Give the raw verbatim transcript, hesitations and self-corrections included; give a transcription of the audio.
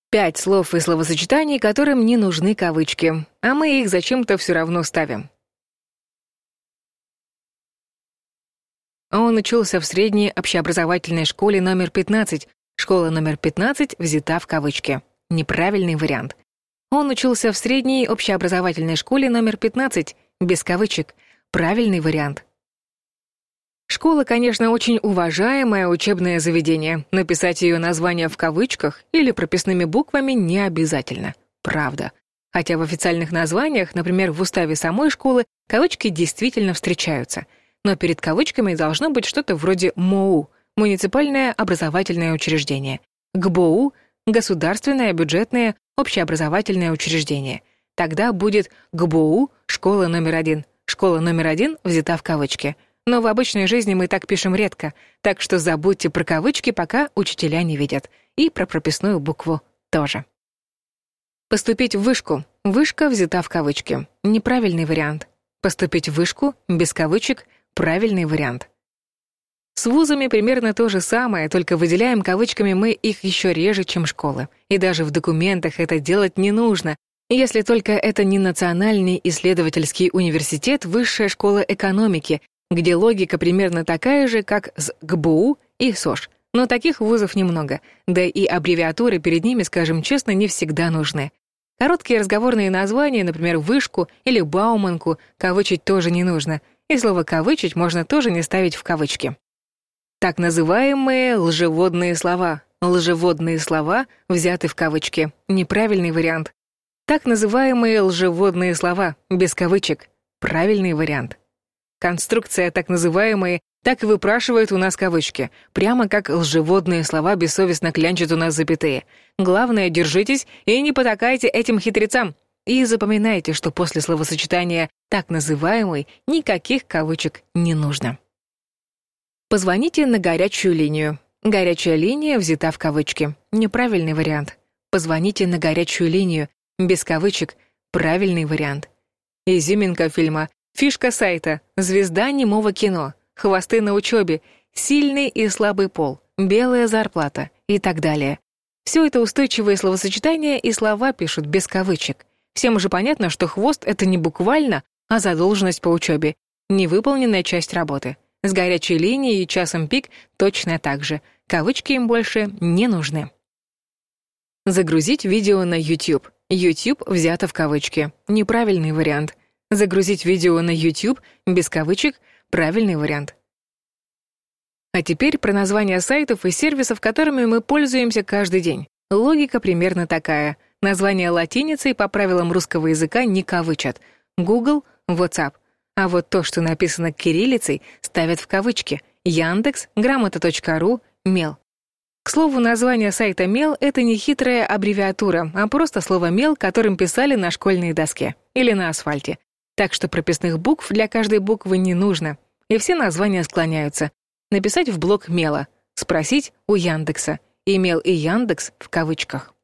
Пять слов и словосочетаний, которым не нужны кавычки, а мы их зачем-то все равно ставим. Он учился в средней общеобразовательной школе номер пятнадцать. Школа номер пятнадцать взята в кавычки. Неправильный вариант. Он учился в средней общеобразовательной школе номер пятнадцать, без кавычек. Правильный вариант. Школа, конечно, очень уважаемое учебное заведение. Написать ее название в кавычках или прописными буквами не обязательно. Правда. Хотя в официальных названиях, например, в уставе самой школы, кавычки действительно встречаются. Но перед кавычками должно быть что-то вроде МОУ – муниципальное образовательное учреждение, ГБОУ – государственное бюджетное общеобразовательное учреждение. Тогда будет ГБОУ – школа номер один. Школа номер один взята в кавычки. Но в обычной жизни мы так пишем редко, так что забудьте про кавычки, пока учителя не видят. И про прописную букву тоже. Поступить в вышку. Вышка взята в кавычки. Неправильный вариант. Поступить в вышку без кавычек. Правильный вариант. С вузами примерно то же самое, только выделяем кавычками мы их еще реже, чем школы. И даже в документах это делать не нужно, если только это не Национальный исследовательский университет, Высшая школа экономики, где логика примерно такая же, как с ГБУ и СОЖ. Но таких вузов немного, да и аббревиатуры перед ними, скажем честно, не всегда нужны. Короткие разговорные названия, например, вышку или Бауманку, кавычить тоже не нужно, и слово «кавычить» можно тоже не ставить в кавычки. Так называемые лжеводные слова. Лжеводные слова взяты в кавычки. Неправильный вариант. Так называемые лжеводные слова, без кавычек. Правильный вариант. Конструкция так называемые так и выпрашивает у нас кавычки, прямо как лжеводные слова бессовестно клянчат у нас запятые. Главное, держитесь и не потакайте этим хитрецам. И запоминайте, что после словосочетания «так называемый» никаких кавычек не нужно. Позвоните на горячую линию. Горячая линия взята в кавычки. Неправильный вариант. Позвоните на горячую линию. Без кавычек. Правильный вариант. Изюминка фильма. Фишка сайта. Звезда немого кино. Хвосты на учебе. Сильный и слабый пол. Белая зарплата. И так далее. Все это устойчивые словосочетания, и слова пишут без кавычек. Всем же понятно, что хвост — это не буквально, а задолженность по учебе. Невыполненная часть работы. С горячей линией и часом пик точно так же. Кавычки им больше не нужны. Загрузить видео на YouTube. YouTube взято в кавычки. Неправильный вариант. Загрузить видео на YouTube без кавычек. Правильный вариант. А теперь про названия сайтов и сервисов, которыми мы пользуемся каждый день. Логика примерно такая. Названия латиницей по правилам русского языка не кавычат. Google, WhatsApp. А вот то, что написано кириллицей, ставят в кавычки. Яндекс, грамота точка ру, Мел. К слову, название сайта Мел — это не хитрая аббревиатура, а просто слово «мел», которым писали на школьной доске или на асфальте. Так что прописных букв для каждой буквы не нужно. И все названия склоняются. Написать в блок Мела, спросить у Яндекса. И Мел, и Яндекс в кавычках.